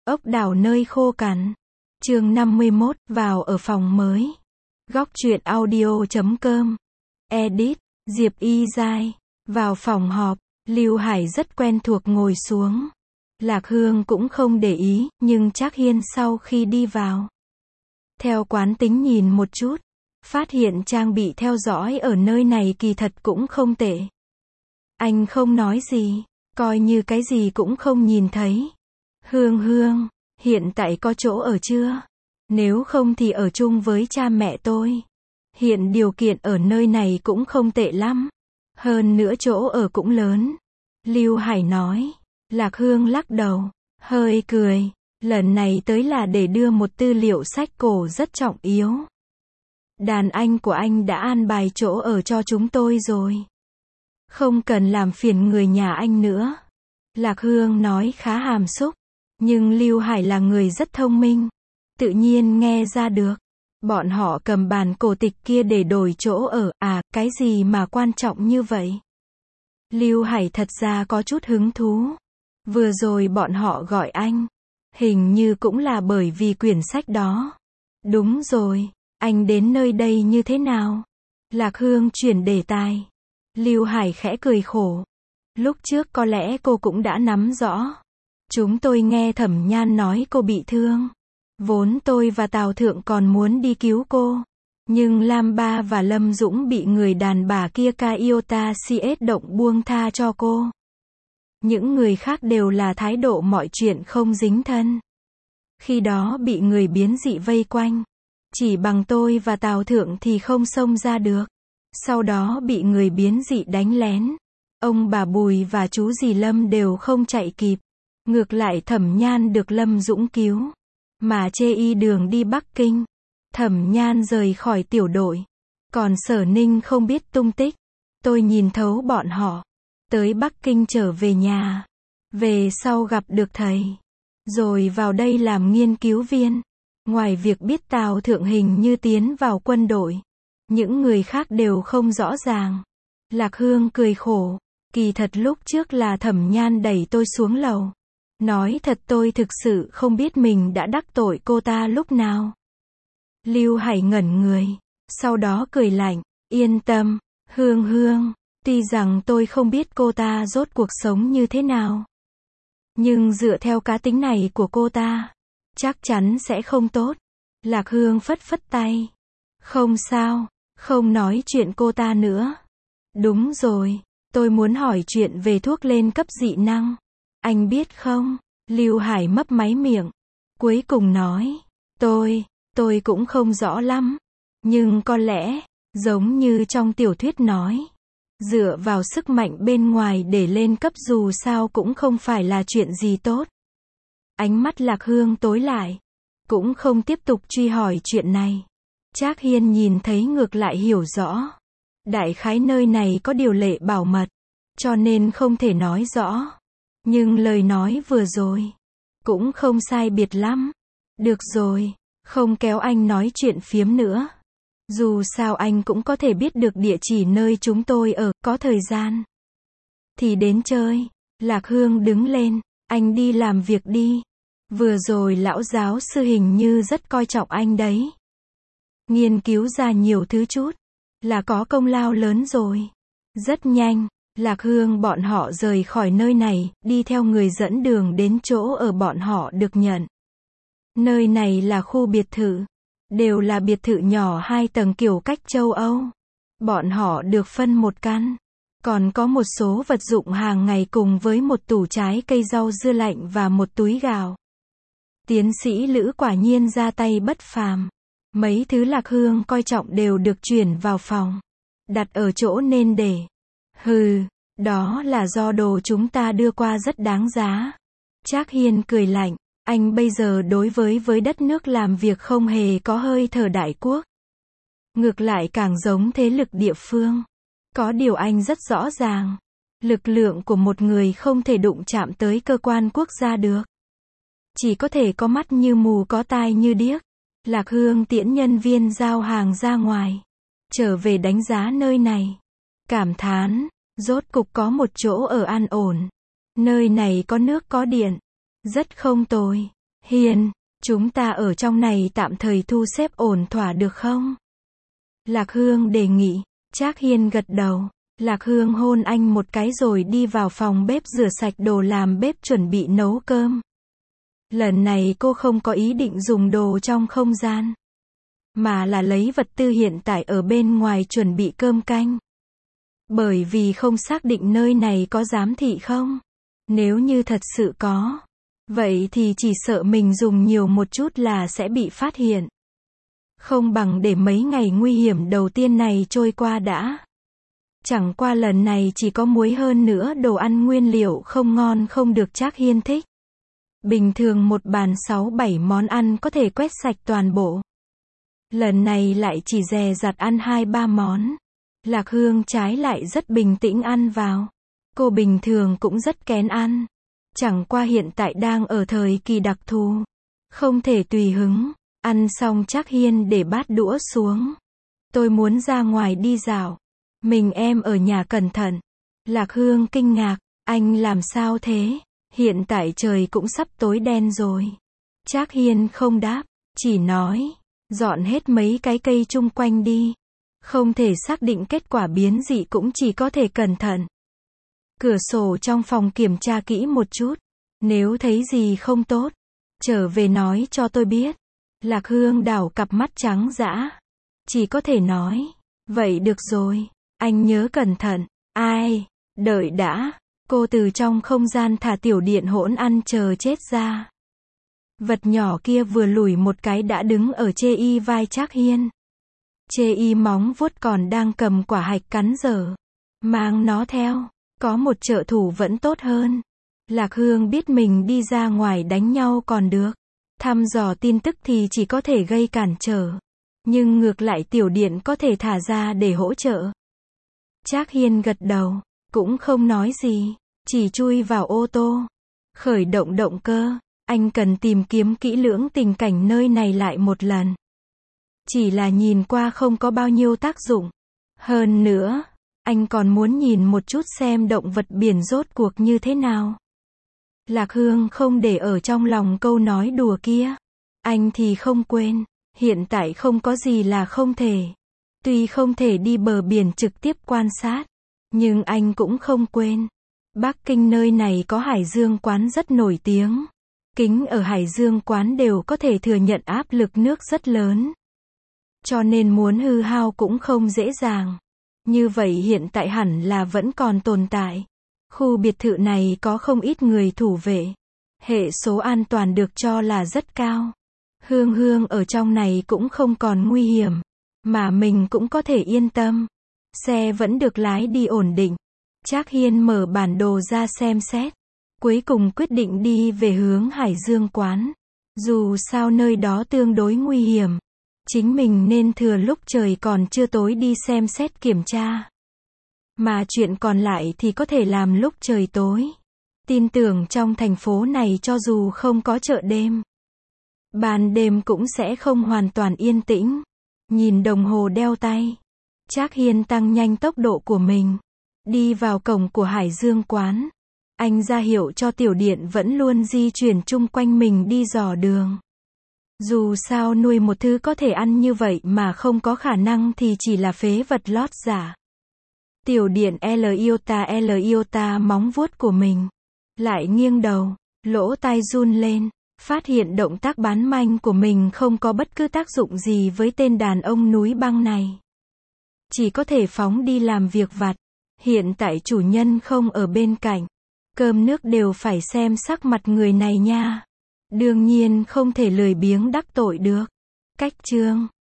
Ốc đảo nơi khô cằn. Chương 51, vào ở phòng mới. Góc truyện audio.com. Edit, Diệp Y Giai. Vào phòng họp, Lưu Hải rất quen thuộc ngồi xuống. Lạc Hương cũng không để ý, nhưng Trác Hiên sau khi đi vào, theo quán tính nhìn một chút, phát hiện trang bị theo dõi ở nơi này kỳ thật cũng không tệ. Anh không nói gì, coi như cái gì cũng không nhìn thấy. Hương, hiện tại có chỗ ở chưa? Nếu không thì ở chung với cha mẹ tôi. Hiện điều kiện ở nơi này cũng không tệ lắm. Hơn nữa chỗ ở cũng lớn. Lưu Hải nói. Lạc Hương lắc đầu, hơi cười. Lần này tới là để đưa một tư liệu sách cổ rất trọng yếu. Đàn anh của anh đã an bài chỗ ở cho chúng tôi rồi. Không cần làm phiền người nhà anh nữa. Lạc Hương nói khá hàm xúc. Nhưng Lưu Hải là người rất thông minh. Tự nhiên nghe ra được. Bọn họ cầm bản cổ tịch kia để đổi chỗ ở, cái gì mà quan trọng như vậy? Lưu Hải thật ra có chút hứng thú. Vừa rồi bọn họ gọi anh. Hình như cũng là bởi vì quyển sách đó. Đúng rồi, anh đến nơi đây như thế nào? Lạc Hương chuyển đề tài. Lưu Hải khẽ cười khổ. Lúc trước có lẽ cô cũng đã nắm rõ. Chúng tôi nghe Thẩm Nhan nói cô bị thương. Vốn tôi và Tào Thượng còn muốn đi cứu cô. Nhưng Lam Ba và Lâm Dũng bị người đàn bà kia Kaiota CS động buông tha cho cô. Những người khác đều là thái độ mọi chuyện không dính thân. Khi đó bị người biến dị vây quanh. Chỉ bằng tôi và Tào Thượng thì không xông ra được. Sau đó bị người biến dị đánh lén. Ông bà Bùi và chú dì Lâm đều không chạy kịp. Ngược lại Thẩm Nhan được Lâm Dũng cứu. Mà chê y đường đi Bắc Kinh. Thẩm Nhan rời khỏi tiểu đội. Còn Sở Ninh không biết tung tích. Tôi nhìn thấu bọn họ. Tới Bắc Kinh trở về nhà. Về sau gặp được thầy. Rồi vào đây làm nghiên cứu viên. Ngoài việc biết Tào Thượng hình như tiến vào quân đội. Những người khác đều không rõ ràng. Lạc Hương cười khổ. Kỳ thật lúc trước là Thẩm Nhan đẩy tôi xuống lầu. Nói thật tôi thực sự không biết mình đã đắc tội cô ta lúc nào. Lưu Hải ngẩn người. Sau đó cười lạnh. Yên tâm, Hương. Tuy rằng tôi không biết cô ta rốt cuộc sống như thế nào. Nhưng dựa theo cá tính này của cô ta, chắc chắn sẽ không tốt. Lạc Hương phất phất tay. Không sao, không nói chuyện cô ta nữa. Đúng rồi, tôi muốn hỏi chuyện về thuốc lên cấp dị năng. Anh biết không? Lưu Hải mấp máy miệng. Cuối cùng nói. Tôi cũng không rõ lắm. Nhưng có lẽ, giống như trong tiểu thuyết nói. Dựa vào sức mạnh bên ngoài để lên cấp dù sao cũng không phải là chuyện gì tốt. Ánh mắt Lạc Hương tối lại. Cũng không tiếp tục truy hỏi chuyện này. Trác Hiên nhìn thấy ngược lại hiểu rõ. Đại khái nơi này có điều lệ bảo mật. Cho nên không thể nói rõ. Nhưng lời nói vừa rồi. Cũng không sai biệt lắm. Được rồi. Không kéo anh nói chuyện phiếm nữa. Dù sao anh cũng có thể biết được địa chỉ nơi chúng tôi ở, có thời gian thì đến chơi. Lạc Hương đứng lên. Anh đi làm việc đi. Vừa rồi lão giáo sư hình như rất coi trọng anh đấy. Nghiên cứu ra nhiều thứ chút. Là có công lao lớn rồi. Rất nhanh. Lạc Hương bọn họ rời khỏi nơi này, đi theo người dẫn đường đến chỗ ở bọn họ được nhận. Nơi này là khu biệt thự. Đều là biệt thự nhỏ 2 tầng kiểu cách châu Âu. Bọn họ được phân một căn. Còn có một số vật dụng hàng ngày cùng với một tủ trái cây rau dưa lạnh và một túi gạo. Tiến sĩ Lữ quả nhiên ra tay bất phàm. Mấy thứ Lạc Hương coi trọng đều được chuyển vào phòng. Đặt ở chỗ nên để. Đó là do đồ chúng ta đưa qua rất đáng giá. Trác Hiên cười lạnh. Anh bây giờ đối với đất nước làm việc không hề có hơi thở đại quốc. Ngược lại càng giống thế lực địa phương. Có điều anh rất rõ ràng. Lực lượng của một người không thể đụng chạm tới cơ quan quốc gia được. Chỉ có thể có mắt như mù có tai như điếc. Lạc Hương tiễn nhân viên giao hàng ra ngoài. Trở về đánh giá nơi này. Cảm thán. Rốt cục có một chỗ ở an ổn. Nơi này có nước có điện. Rất không tồi. Hiền, chúng ta ở trong này tạm thời thu xếp ổn thỏa được không? Lạc Hương đề nghị. Trác Hiên gật đầu. Lạc Hương hôn anh một cái rồi đi vào phòng bếp rửa sạch đồ làm bếp chuẩn bị nấu cơm. Lần này cô không có ý định dùng đồ trong không gian, mà là lấy vật tư hiện tại ở bên ngoài chuẩn bị cơm canh. Bởi vì không xác định nơi này có giám thị không. Nếu như thật sự có, vậy thì chỉ sợ mình dùng nhiều một chút là sẽ bị phát hiện. Không bằng để mấy ngày nguy hiểm đầu tiên này trôi qua đã. Chẳng qua lần này chỉ có muối, hơn nữa đồ ăn nguyên liệu không ngon không được Trác Hiên thích. Bình thường một bàn 6-7 món ăn có thể quét sạch toàn bộ. Lần này lại chỉ dè dặt ăn 2-3 món. Lạc Hương trái lại rất bình tĩnh ăn vào. Cô bình thường cũng rất kén ăn. Chẳng qua hiện tại đang ở thời kỳ đặc thù. Không thể tùy hứng. Ăn xong Trác Hiên để bát đũa xuống. Tôi muốn ra ngoài đi dạo. Mình em ở nhà cẩn thận. Lạc Hương kinh ngạc. Anh làm sao thế? Hiện tại trời cũng sắp tối đen rồi. Trác Hiên không đáp. Chỉ nói. Dọn hết mấy cái cây chung quanh đi. Không thể xác định kết quả biến dị cũng chỉ có thể cẩn thận. Cửa sổ trong phòng kiểm tra kỹ một chút. Nếu thấy gì không tốt, trở về nói cho tôi biết. Lạc Hương đảo cặp mắt trắng dã. Chỉ có thể nói. Vậy được rồi. Anh nhớ cẩn thận. Ai? Đợi đã. Cô từ trong không gian thả tiểu điện hỗn ăn chờ chết ra. Vật nhỏ kia vừa lùi một cái đã đứng ở chê y vai Trác Hiên. Chê y móng vuốt còn đang cầm quả hạch cắn dở. Mang nó theo. Có một trợ thủ vẫn tốt hơn. Lạc Hương biết mình đi ra ngoài đánh nhau còn được. Thăm dò tin tức thì chỉ có thể gây cản trở. Nhưng ngược lại tiểu điện có thể thả ra để hỗ trợ. Trác Hiên gật đầu. Cũng không nói gì. Chỉ chui vào ô tô. Khởi động động cơ. Anh cần tìm kiếm kỹ lưỡng tình cảnh nơi này lại một lần. Chỉ là nhìn qua không có bao nhiêu tác dụng. Hơn nữa, anh còn muốn nhìn một chút xem động vật biển rốt cuộc như thế nào. Lạc Hương không để ở trong lòng câu nói đùa kia. Anh thì không quên. Hiện tại không có gì là không thể. Tuy không thể đi bờ biển trực tiếp quan sát, nhưng anh cũng không quên. Bắc Kinh nơi này có Hải Dương quán rất nổi tiếng. Kính ở Hải Dương quán đều có thể thừa nhận áp lực nước rất lớn. Cho nên muốn hư hao cũng không dễ dàng. Như vậy hiện tại hẳn là vẫn còn tồn tại. Khu biệt thự này có không ít người thủ vệ. Hệ số an toàn được cho là rất cao. Hương ở trong này cũng không còn nguy hiểm. Mà mình cũng có thể yên tâm. Xe vẫn được lái đi ổn định. Trác Hiên mở bản đồ ra xem xét. Cuối cùng quyết định đi về hướng Hải Dương quán. Dù sao nơi đó tương đối nguy hiểm. Chính mình nên thừa lúc trời còn chưa tối đi xem xét kiểm tra. Mà chuyện còn lại thì có thể làm lúc trời tối. Tin tưởng trong thành phố này cho dù không có chợ đêm, ban đêm cũng sẽ không hoàn toàn yên tĩnh. Nhìn đồng hồ đeo tay, Trác Hiên tăng nhanh tốc độ của mình. Đi vào cổng của Hải Dương quán. Anh ra hiệu cho tiểu điện vẫn luôn di chuyển chung quanh mình đi dò đường. Dù sao nuôi một thứ có thể ăn như vậy mà không có khả năng thì chỉ là phế vật lót giả. Tiểu điện L iota móng vuốt của mình. Lại nghiêng đầu, lỗ tai run lên, phát hiện động tác bán manh của mình không có bất cứ tác dụng gì với tên đàn ông núi băng này. Chỉ có thể phóng đi làm việc vặt. Hiện tại chủ nhân không ở bên cạnh. Cơm nước đều phải xem sắc mặt người này nha. Đương nhiên không thể lười biếng đắc tội được. Cách chương